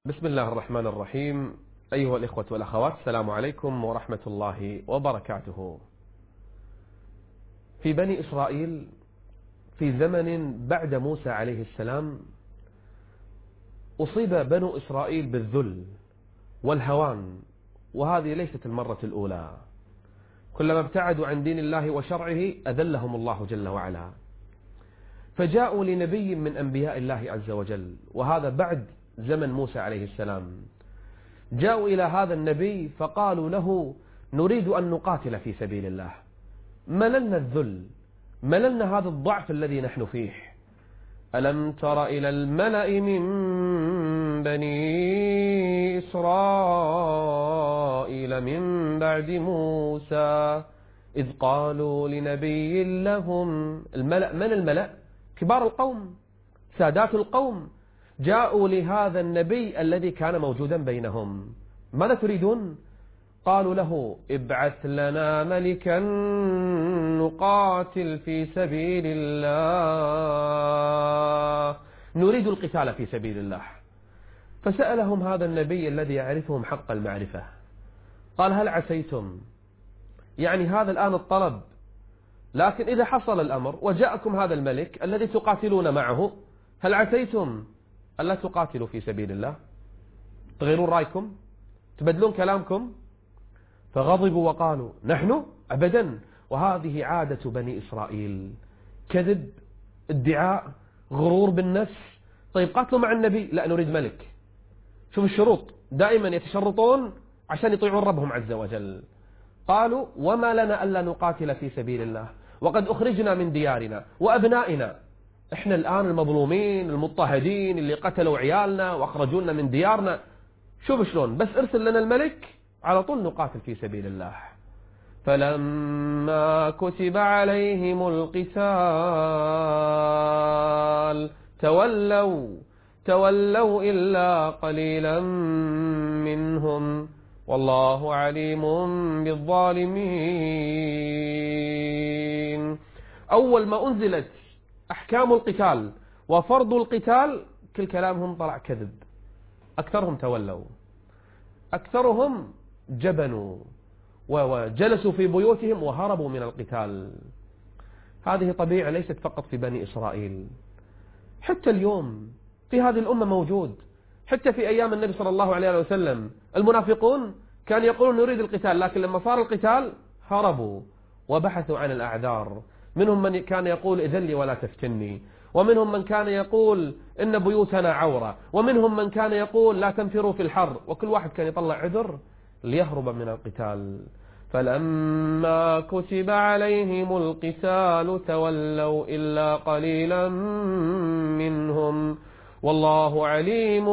بسم الله الرحمن الرحيم. أيها الإخوة والأخوات، السلام عليكم ورحمة الله وبركاته. في بني إسرائيل في زمن بعد موسى عليه السلام أصيب بنو إسرائيل بالذل والهوان، وهذه ليست المرة الأولى. كلما ابتعدوا عن دين الله وشرعه أذلهم الله جل وعلا، فجاءوا لنبي من أنبياء الله عز وجل، وهذا بعد زمن موسى عليه السلام. جاءوا إلى هذا النبي فقالوا له: نريد أن نقاتل في سبيل الله، مللنا الذل، مللنا هذا الضعف الذي نحن فيه. ألم تر إلى الملأ من بني إسرائيل من بعد موسى إذ قالوا لنبي لهم. الملأ من الملأ؟ كبار القوم، سادات القوم، جاءوا لهذا النبي الذي كان موجودا بينهم. ماذا تريدون؟ قالوا له: ابعث لنا ملكا نقاتل في سبيل الله، نريد القتال في سبيل الله. فسألهم هذا النبي الذي يعرفهم حق المعرفة، قال: هل عسيتم، يعني هذا الآن الطلب، لكن إذا حصل الأمر وجاءكم هذا الملك الذي تقاتلون معه، هل عسيتم ألا تقاتلوا في سبيل الله؟ تغيرون رأيكم؟ تبدلون كلامكم؟ فغضبوا وقالوا: نحن أبدا. وهذه عادة بني إسرائيل، كذب، ادعاء، غرور بالنفس. طيب قاتلوا مع النبي، لا نريد ملك. شوف الشروط، دائما يتشرطون عشان يطيعون ربهم عز وجل. قالوا: وما لنا ألا نقاتل في سبيل الله وقد أخرجنا من ديارنا وأبنائنا. احنا الآن المظلومين المضطهدين اللي قتلوا عيالنا وأخرجونا من ديارنا. شوف شلون، بس ارسل لنا الملك على طول نقاتل في سبيل الله. فلما كتب عليهم القتال تولوا إلا قليلا منهم والله عليم بالظالمين. أول ما أنزلت أحكام القتال وفرض القتال كل كلامهم طلع كذب. أكثرهم تولوا، أكثرهم جبنوا وجلسوا في بيوتهم وهربوا من القتال. هذه طبيعة ليست فقط في بني إسرائيل، حتى اليوم في هذه الأمة موجود. حتى في أيام النبي صلى الله عليه وسلم المنافقون كانوا يقولون نريد القتال، لكن لما صار القتال هربوا وبحثوا عن الأعذار. منهم من كان يقول إذن لي ولا تفتني، ومنهم من كان يقول إن بيوتنا عورة، ومنهم من كان يقول لا تنفروا في الحر، وكل واحد كان يطلع عذر ليهرب من القتال. فلما كتب عليهم القتال تولوا إلا قليلا منهم والله عليم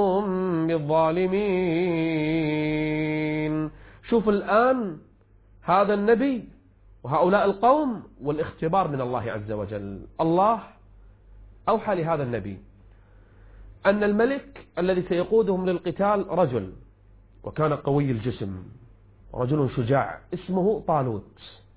بالظالمين. شوف الآن هذا النبي وهؤلاء القوم والاختبار من الله عز وجل. الله أوحى لهذا النبي أن الملك الذي سيقودهم للقتال رجل، وكان قوي الجسم، رجل شجاع اسمه طالوت،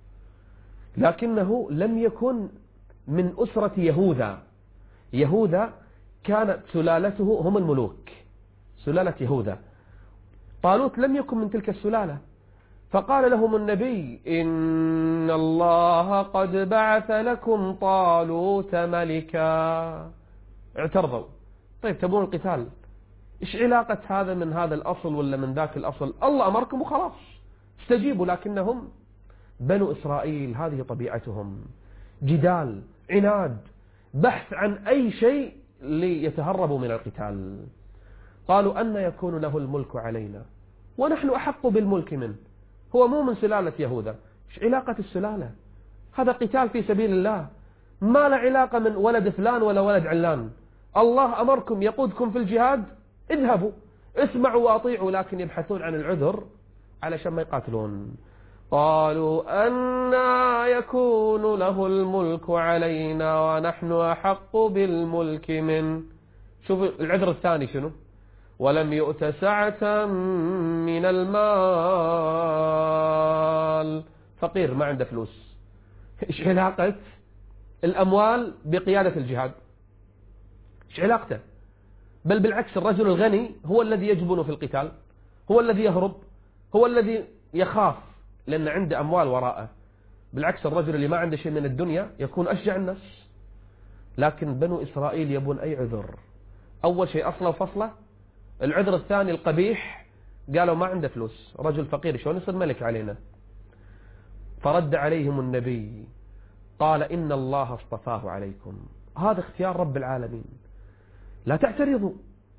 لكنه لم يكن من أسرة يهوذا. يهوذا كانت سلالته هم الملوك، سلالة يهوذا. طالوت لم يكن من تلك السلالة. فقال لهم النبي: إن الله قد بعث لكم طالوت ملكا. اعترضوا: طيب تبون القتال، إيش علاقة هذا من هذا الأصل ولا من ذاك الأصل؟ الله أمركم وخلاص استجيبوا. لكنهم بنو إسرائيل هذه طبيعتهم، جدال، عناد، بحث عن أي شيء ليتهربوا من القتال. قالوا: أن يكون له الملك علينا ونحن أحق بالملك منه، هو مو من سلالة يهوذا. إيش علاقة السلالة؟ هذا قتال في سبيل الله، ما له علاقة من ولد فلان ولا ولد علان. الله أمركم يقودكم في الجهاد، اذهبوا اسمعوا وأطيعوا، لكن يبحثون عن العذر علشان ما يقاتلون. قالوا: أنا يكون له الملك علينا ونحن أحق بالملك منه. شوف العذر الثاني شنو؟ ولم يؤت سعة من المال، فقير ما عنده فلوس. إيش علاقة الأموال بقيادة الجهاد؟ إيش علاقته؟ بل بالعكس الرجل الغني هو الذي يجبن في القتال، هو الذي يهرب، هو الذي يخاف لأن عنده أموال وراءه. بالعكس الرجل اللي ما عنده شيء من الدنيا يكون أشجع الناس. لكن بنو إسرائيل يبون أي عذر. أول شيء أصله وفصله. العذر الثاني القبيح، قالوا ما عنده فلوس، رجل فقير شلون يصير ملك علينا. فرد عليهم النبي قال إن الله اصطفاه عليكم، هذا اختيار رب العالمين، لا تعترضوا.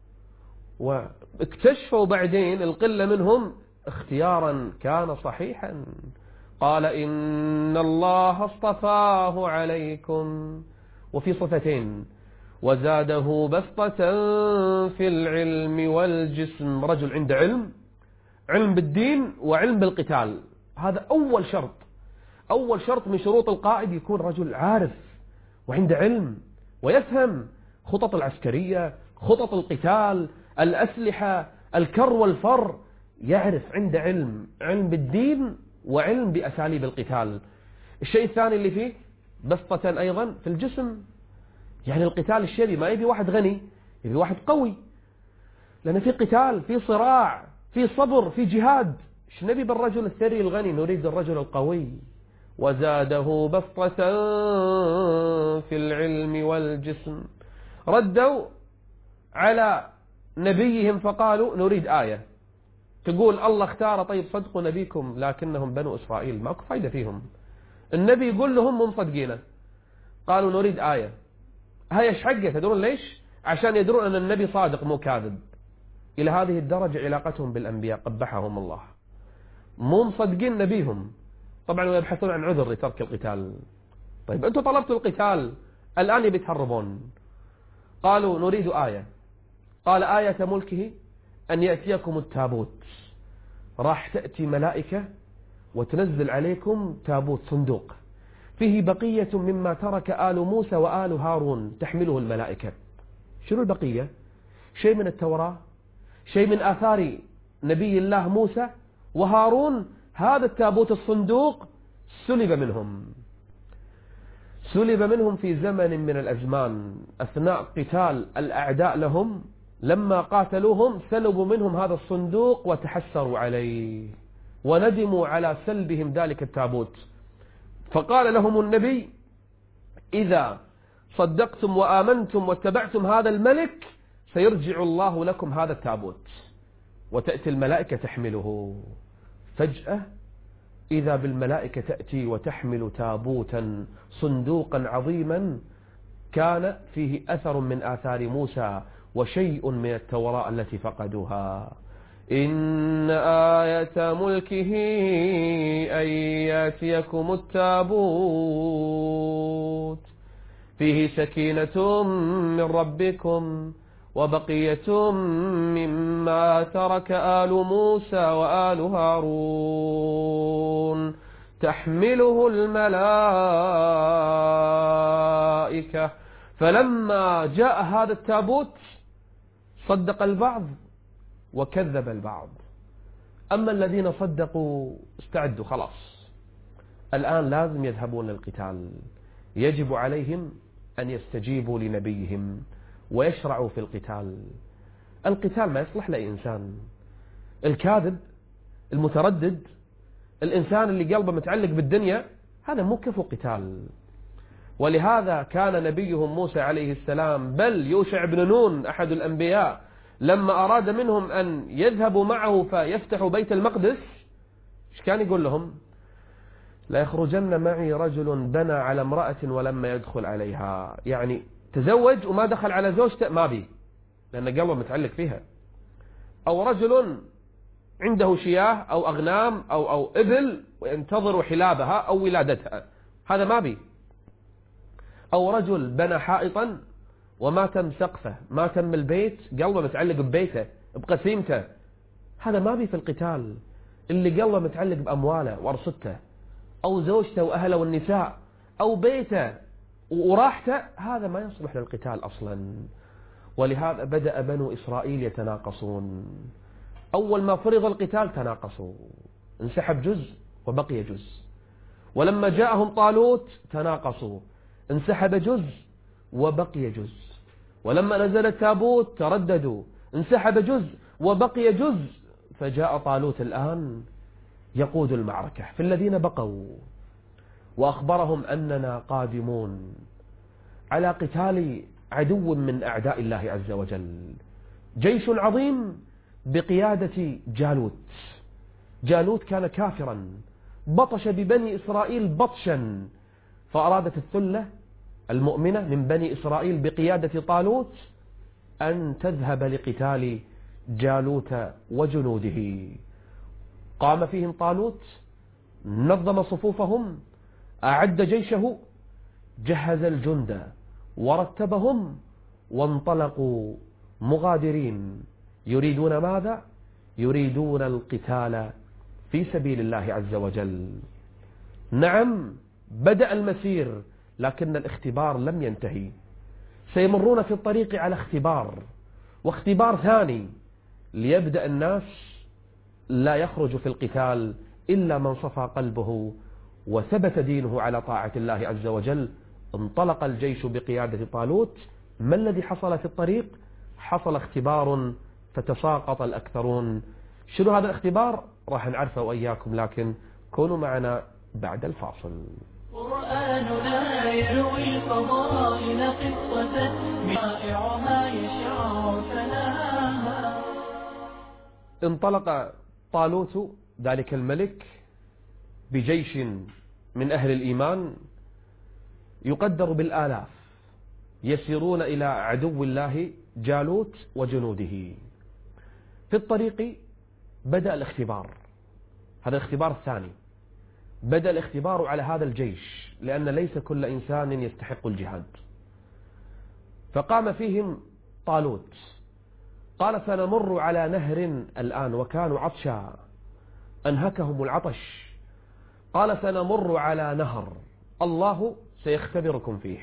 واكتشفوا بعدين القلة منهم اختيارا كان صحيحا. قال إن الله اصطفاه عليكم، وفي صفتين، وزاده بسطة في العلم والجسم. رجل عنده علم بالدين وعلم بالقتال، هذا أول شرط. أول شرط من شروط القائد يكون رجل عارف وعنده علم ويفهم خطط العسكرية، خطط القتال، الأسلحة، الكر والفر، يعرف، عنده علم بالدين وعلم بأساليب القتال. الشيء الثاني اللي فيه بسطة أيضا في الجسم، يعني القتال الشرعي ما يبي واحد غني، يبي واحد قوي، لأن في قتال، في صراع، في صبر، في جهاد. ايش نبي بالرجل الثري الغني؟ نريد الرجل القوي. وزاده بسطة في العلم والجسم. ردوا على نبيهم فقالوا نريد آية تقول الله اختار. طيب صدقوا نبيكم لكنهم بنو إسرائيل ماكو فايدة فيهم. النبي يقول لهم مو مصدقينه. قالوا نريد آية. هاي ايش حقه؟ تدرون ليش؟ عشان يدرون أن النبي صادق مو كاذب. إلى هذه الدرجة علاقتهم بالأنبياء قبحهم الله، مو مصدقين نبيهم طبعا، ويبحثون عن عذر لترك القتال. طيب أنتم طلبتوا القتال، الآن يبي تهربون. قالوا نريد آية. قال آية ملكه أن يأتيكم التابوت، راح تأتي ملائكة وتنزل عليكم تابوت، صندوق فيه بقية مما ترك آل موسى وآل هارون تحمله الملائكة. شنو البقية؟ شيء من التوراة، شيء من آثار نبي الله موسى وهارون. هذا التابوت الصندوق سلب منهم في زمن من الأزمان أثناء قتال الأعداء لهم. لما قاتلوهم سلبوا منهم هذا الصندوق وتحسروا عليه وندموا على سلبهم ذلك التابوت. فقال لهم النبي إذا صدقتم وآمنتم واتبعتم هذا الملك سيرجع الله لكم هذا التابوت. وتأتي الملائكة تحمله. فجأة إذا بالملائكة تأتي وتحمل تابوتا، صندوقا عظيما كان فيه أثر من آثار موسى وشيء من التوراة التي فقدوها. إن آية ملكه أن يأتيكم التابوت فيه سكينة من ربكم وبقية مما ترك آل موسى وآل هارون تحمله الملائكة. فلما جاء هذا التابوت صدق البعض وكذب البعض. أما الذين صدقوا استعدوا، خلاص الآن لازم يذهبون للقتال، يجب عليهم أن يستجيبوا لنبيهم ويشرعوا في القتال. القتال ما يصلح لأي إنسان. الكاذب، المتردد، الإنسان اللي قلبه متعلق بالدنيا، هذا مو كفو قتال. ولهذا كان نبيهم موسى عليه السلام، بل يوشع بن نون أحد الأنبياء، لما أراد منهم أن يذهبوا معه فيفتحوا بيت المقدس، إيش كان يقول لهم؟ لا يخرجن معي رجل بنى على امرأة ولما يدخل عليها، يعني تزوج وما دخل على زوجته ما بي، لأن قلبه متعلق فيها. أو رجل عنده شياه أو أغنام أو إبل وينتظر حلابها أو ولادتها، هذا ما بي. أو رجل بنى حائطا وما تم سقفه، ما تم البيت، قلبه متعلق ببيته بقسيمته، هذا ما بي في القتال. اللي قلبه متعلق بأمواله وأرصدته أو زوجته وأهله والنساء أو بيته وراحته، هذا ما يصلح للقتال أصلا. ولهذا بدأ بنو إسرائيل يتناقصون. أول ما فرض القتال تناقصوا، انسحب جزء وبقي جزء. ولما جاءهم طالوت تناقصوا، انسحب جزء وبقي جزء. ولما نزل التابوت ترددوا، انسحب جزء وبقي جزء، فجاء طالوت الآن يقود المعركة في الذين بقوا، وأخبرهم أننا قادمون على قتال عدو من أعداء الله عز وجل، جيش عظيم بقيادة جالوت. جالوت كان كافرا، بطش ببني إسرائيل بطشا، فأرادت الثلة المؤمنة من بني إسرائيل بقيادة طالوت أن تذهب لقتال جالوت وجنوده. قام فيهم طالوت، نظم صفوفهم، أعد جيشه، جهز الجند ورتبهم، وانطلقوا مغادرين. يريدون ماذا؟ يريدون القتال في سبيل الله عز وجل. نعم، بدأ المسير، لكن الاختبار لم ينتهي. سيمرون في الطريق على اختبار، واختبار ثاني، ليبدأ الناس لا يخرج في القتال إلا من صفى قلبه وثبت دينه على طاعة الله عز وجل. انطلق الجيش بقيادة طالوت. ما الذي حصل في الطريق؟ حصل اختبار فتساقط الأكثرون. شنو هذا الاختبار؟ راح نعرفه وإياكم، لكن كونوا معنا بعد الفاصل. قرآننا يروي الفضائل قصة رائعها يشع ثناها. انطلق طالوت ذلك الملك بجيش من أهل الإيمان يقدر بالآلاف، يسيرون إلى عدو الله جالوت وجنوده. في الطريق بدأ الاختبار، هذا الاختبار الثاني. بدأ الاختبار على هذا الجيش، لأن ليس كل إنسان يستحق الجهاد. فقام فيهم طالوت، قال سنمر على نهر الآن، وكانوا عطشا أنهكهم العطش. قال سنمر على نهر الله سيختبركم فيه،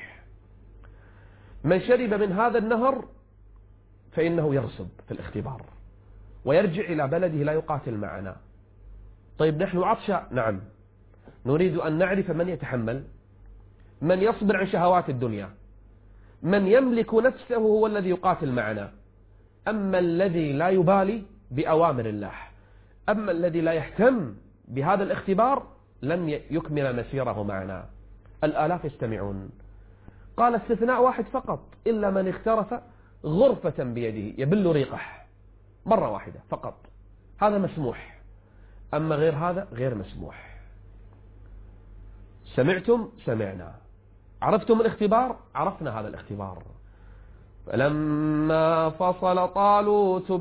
من شرب من هذا النهر فإنه يرسب في الاختبار ويرجع إلى بلده لا يقاتل معنا. طيب نحن عطشا، نعم، نريد أن نعرف من يتحمل، من يصبر عن شهوات الدنيا، من يملك نفسه هو الذي يقاتل معنا. أما الذي لا يبالي بأوامر الله، أما الذي لا يهتم بهذا الاختبار لن يكمل مسيره معنا. الآلاف يستمعون. قال استثناء واحد فقط، إلا من اخترف غرفة بيده يبل ريقه مرة واحدة فقط، هذا مسموح، أما غير هذا غير مسموح. سمعتم؟ سمعنا. عرفتم الاختبار؟ عرفنا هذا الاختبار. فلما فصل طالوت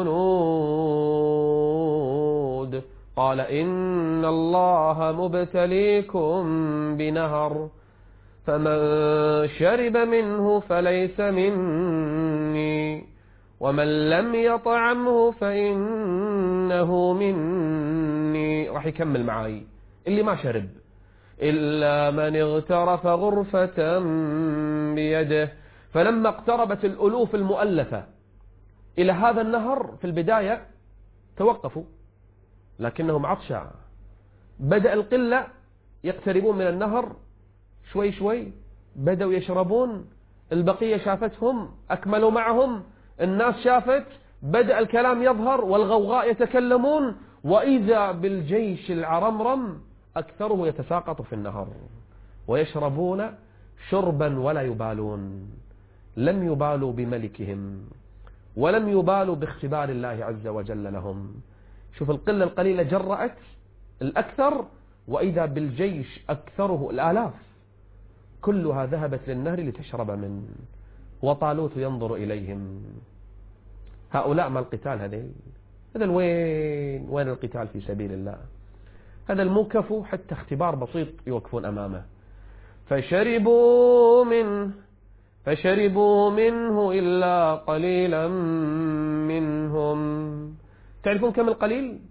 بالجنود قال إن الله مبتليكم بنهر، فمن شرب منه فليس مني، ومن لم يطعمه فإنه مني. راح يكمل معاي اللي ما شرب إلا من اغترف غرفة بيده. فلما اقتربت الألوف المؤلفة إلى هذا النهر في البداية توقفوا، لكنهم عطشا. بدأ القلة يقتربون من النهر شوي شوي، بدأوا يشربون، البقية شافتهم أكملوا معهم، الناس شافت، بدأ الكلام يظهر والغوغاء يتكلمون، وإذا بالجيش العرمرم أكثره يتساقط في النهر ويشربون شربا ولا يبالون. لم يبالوا بملكهم ولم يبالوا باختبار الله عز وجل لهم. شوف القلة القليلة جرأت الأكثر، وإذا بالجيش أكثره الآلاف كلها ذهبت للنهر لتشرب منه، وطالوت ينظر إليهم. هؤلاء ما القتال؟ هذا وين القتال في سبيل الله؟ هذا الموقف حتى اختبار بسيط يوقفون أمامه. فشربوا منه إلا قليلا منهم. تعرفون كم القليل؟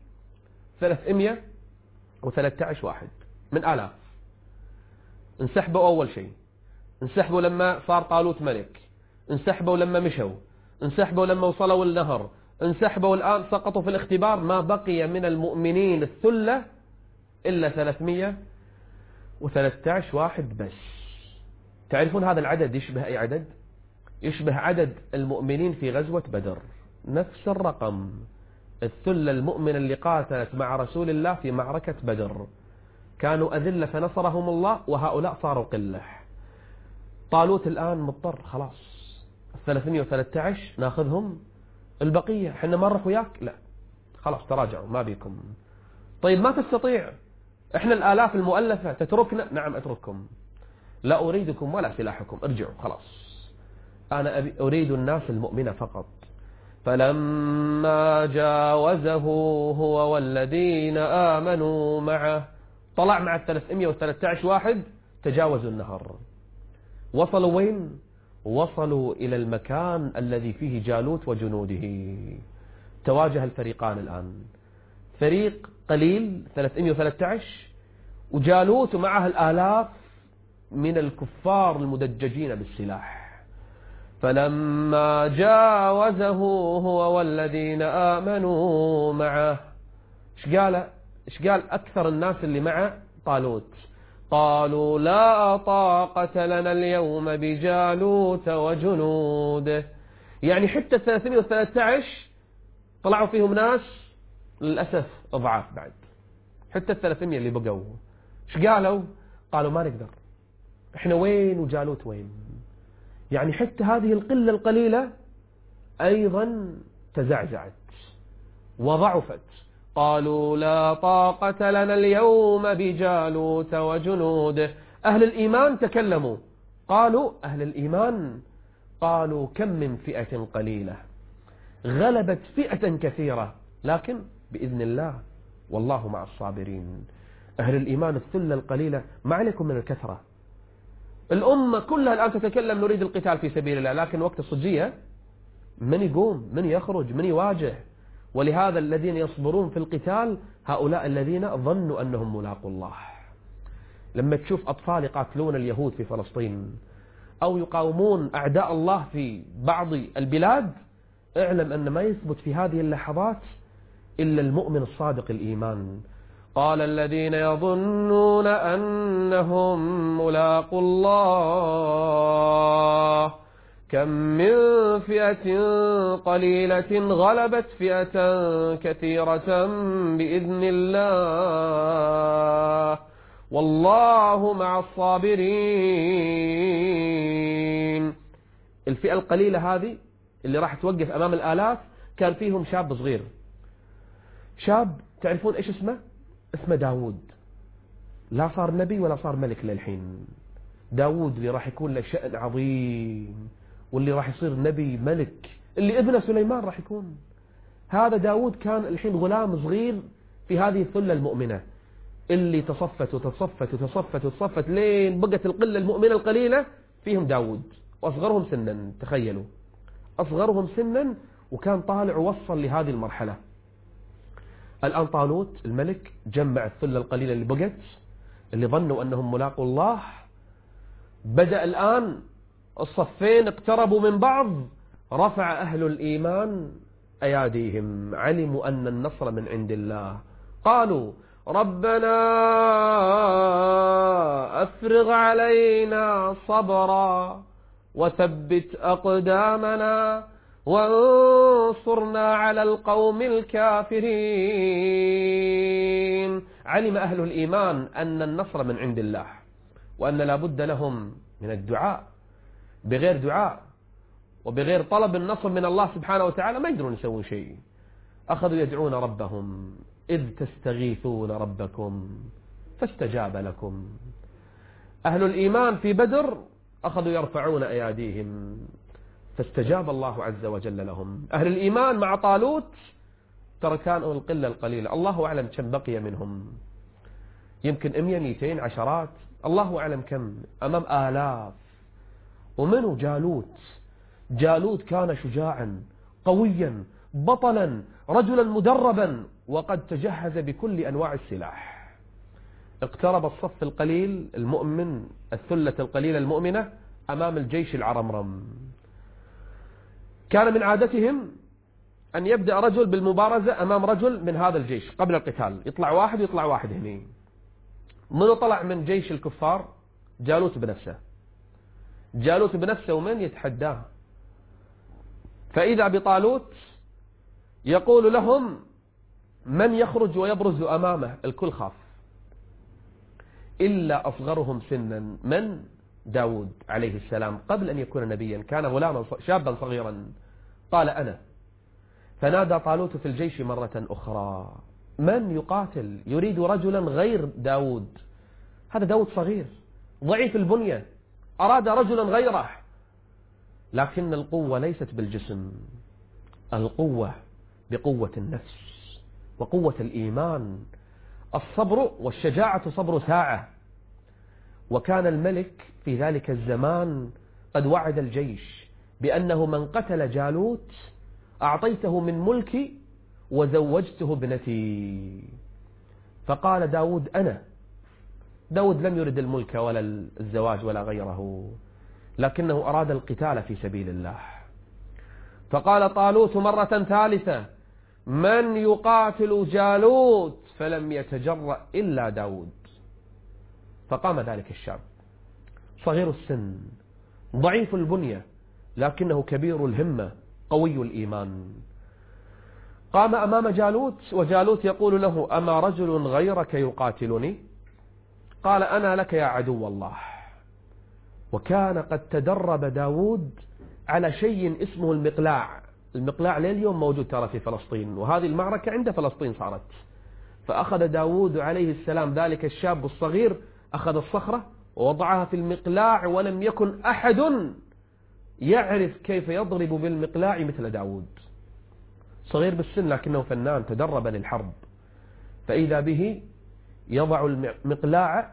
313 واحد من آلاف. انسحبوا أول شيء، انسحبوا لما صار طالوت ملك، انسحبوا لما مشوا، انسحبوا لما وصلوا النهر، انسحبوا الآن سقطوا في الاختبار. ما بقي من المؤمنين الثلة إلا 313 واحد بس. تعرفون هذا العدد يشبه أي عدد؟ يشبه عدد المؤمنين في غزوة بدر، نفس الرقم. الثلة المؤمنة اللي قاتلت مع رسول الله في معركة بدر كانوا أذلة فنصرهم الله، وهؤلاء صاروا قلة. طالوت الآن مضطر، خلاص 313 ناخذهم، البقية حنا ما نروح وياك، لا خلاص تراجعوا ما بيكم. طيب ما تستطيع، احنا الآلاف المؤلفة تتركنا، نعم أترككم، لا أريدكم ولا سلاحكم، ارجعوا خلاص، أنا أريد الناس المؤمنة فقط. فلما جاوزه هو والذين آمنوا معه، طلع مع 313 واحد، تجاوزوا النهر. وصلوا وين؟ وصلوا إلى المكان الذي فيه جالوت وجنوده. تواجه الفريقان الآن، فريق قليل 313 وجالوت ومعه الآلاف من الكفار المدججين بالسلاح. فلما جاوزه هو والذين آمنوا معه، ايش قال أكثر الناس اللي مع طالوت؟ قالوا لا طاقة لنا اليوم بجالوت وجنوده. يعني حتى 313 طلعوا فيهم ناس للأسف أضعاف بعد، حتى 300 اللي بقوا ايش قالوا؟ قالوا ما نقدر، احنا وين وجالوت وين؟ يعني حتى هذه القلة القليلة أيضا تزعزعت وضعفت. قالوا لا طاقة لنا اليوم بجالوت وجنوده. أهل الإيمان تكلموا، قالوا أهل الإيمان قالوا كم من فئة قليلة غلبت فئة كثيرة، لكن بإذن الله والله مع الصابرين. أهل الإيمان الثلة القليلة، ما عليكم من الكثرة. الأمة كلها الآن تتكلم نريد القتال في سبيل الله، لكن وقت الصجية من يقوم، من يخرج، من يواجه. ولهذا الذين يصبرون في القتال هؤلاء الذين ظنوا أنهم ملاقوا الله. لما تشوف أطفال يقاتلون اليهود في فلسطين أو يقاومون أعداء الله في بعض البلاد، اعلم أن ما يثبت في هذه اللحظات إلا المؤمن الصادق الإيمان. قال الذين يظنون أنهم ملاقوا الله كم من فئة قليلة غلبت فئة كثيرة بإذن الله والله مع الصابرين. الفئة القليلة هذه اللي راح توقف أمام الآلاف كان فيهم شاب صغير، شاب تعرفون إيش اسمه؟ اسمه داود. لا صار نبي ولا صار ملك للحين. داود اللي راح يكون له شأن عظيم، واللي راح يصير نبي ملك، اللي ابنه سليمان راح يكون. هذا داود كان الحين غلام صغير في هذه الثلة المؤمنة اللي تصفت وتصفت وتصفت وتصفت لين بقت القلة المؤمنة القليلة فيهم داود، وأصغرهم سنا. تخيلوا أصغرهم سنا، وكان طالع ووصل لهذه المرحلة. الآن طالوت الملك جمع الثلة القليلة اللي بقت، اللي ظنوا أنهم ملاقوا الله. بدأ الآن الصفين اقتربوا من بعض، رفع أهل الإيمان أياديهم، علموا أن النصر من عند الله. قالوا ربنا أفرغ علينا صبرا وثبت أقدامنا وانصرنا على القوم الكافرين. علم أهل الإيمان أن النصر من عند الله، وأن لا بد لهم من الدعاء. بغير دعاء وبغير طلب النصر من الله سبحانه وتعالى ما يقدرون يسوون شيء. أخذوا يدعون ربهم إذ تستغيثون ربكم فاستجاب لكم. أهل الإيمان في بدر أخذوا يرفعون أياديهم فاستجاب الله عز وجل لهم. أهل الإيمان مع طالوت ترى كانوا القلة القليلة، الله أعلم كم بقي منهم، يمكن 100 200 عشرات، الله أعلم كم، أمام آلاف. ومنه جالوت. جالوت كان شجاعا قويا بطلا رجلا مدربا، وقد تجهز بكل أنواع السلاح. اقترب الصف القليل المؤمن، الثلة القليلة المؤمنة، أمام الجيش العرمرم. كان من عادتهم أن يبدأ رجل بالمبارزة أمام رجل من هذا الجيش قبل القتال، يطلع واحد ويطلع واحد هني. منو طلع من جيش الكفار؟ جالوت بنفسه. جالوت بنفسه ومن يتحداه؟ فإذا بطالوت يقول لهم من يخرج ويبرز أمامه؟ الكل خاف إلا أصغرهم سنا، من؟ داود عليه السلام قبل أن يكون نبيا كان غلاما شابا صغيرا. قال أنا. فنادى طالوت في الجيش مرة أخرى من يقاتل؟ يريد رجلا غير داود، هذا داود صغير ضعيف البنية، أراد رجلا غيره. لكن القوة ليست بالجسم، القوة بقوة النفس وقوة الإيمان. الصبر والشجاعة صبر ساعة. وكان الملك في ذلك الزمان قد وعد الجيش بأنه من قتل جالوت أعطيته من ملكي وزوجته ابنتي. فقال داود أنا. داود لم يرد الملك ولا الزواج ولا غيره، لكنه أراد القتال في سبيل الله. فقال طالوت مرة ثالثة من يقاتل جالوت؟ فلم يتجرأ إلا داود. فقام ذلك الشاب صغير السن ضعيف البنية لكنه كبير الهمة قوي الإيمان. قام أمام جالوت وجالوت يقول له أما رجل غيرك يقاتلني؟ قال أنا لك يا عدو الله. وكان قد تدرب داود على شيء اسمه المقلاع. المقلاع لليوم موجود ترى في فلسطين، وهذه المعركة عند فلسطين صارت. فأخذ داود عليه السلام ذلك الشاب الصغير أخذ الصخرة ووضعها في المقلاع، ولم يكن أحد يعرف كيف يضرب بالمقلاع مثل داود. صغير بالسن لكنه فنان تدرب للحرب. فإذا به يضع المقلاع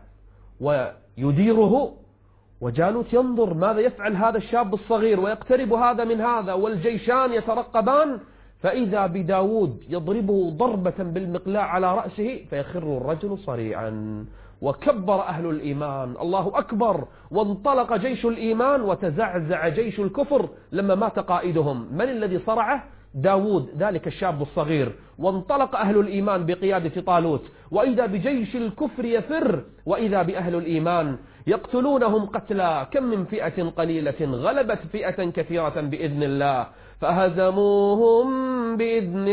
ويديره، وجالوت ينظر ماذا يفعل هذا الشاب الصغير، ويقترب هذا من هذا والجيشان يترقبان. فإذا بداود يضربه ضربة بالمقلاع على رأسه فيخر الرجل صريعا. وكبر أهل الإيمان الله أكبر، وانطلق جيش الإيمان وتزعزع جيش الكفر لما مات قائدهم. من الذي صرعه؟ داود ذلك الشاب الصغير. وانطلق أهل الإيمان بقيادة طالوت، وإذا بجيش الكفر يفر، وإذا بأهل الإيمان يقتلونهم قتلا. كم من فئة قليلة غلبت فئة كثيرة بإذن الله، فهزموهم بإذن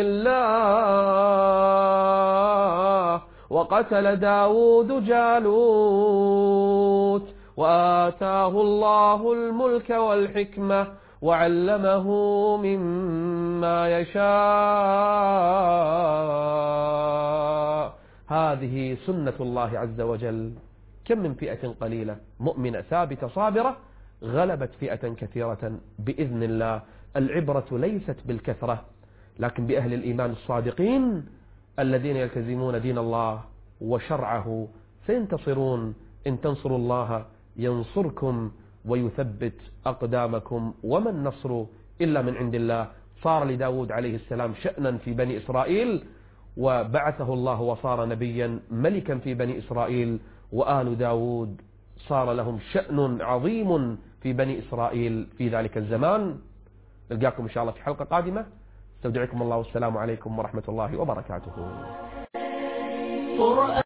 الله. وقتل داود جالوت وآتاه الله الملك والحكمة وعلمه مما يشاء. هذه سنة الله عز وجل. كم من فئة قليلة مؤمنة ثابتة صابرة غلبت فئة كثيرة بإذن الله. العبرة ليست بالكثرة لكن بأهل الإيمان الصادقين الذين يلتزمون دين الله وشرعه سينتصرون. إن تنصروا الله ينصركم ويثبت أقدامكم، وما النصر إلا من عند الله. صار لداود عليه السلام شأنا في بني إسرائيل، وبعثه الله وصار نبيا ملكا في بني إسرائيل. وآل داود صار لهم شأن عظيم في بني إسرائيل في ذلك الزمان. نلقاكم إن شاء الله في حلقة قادمة. استودعكم الله والسلام عليكم ورحمة الله وبركاته.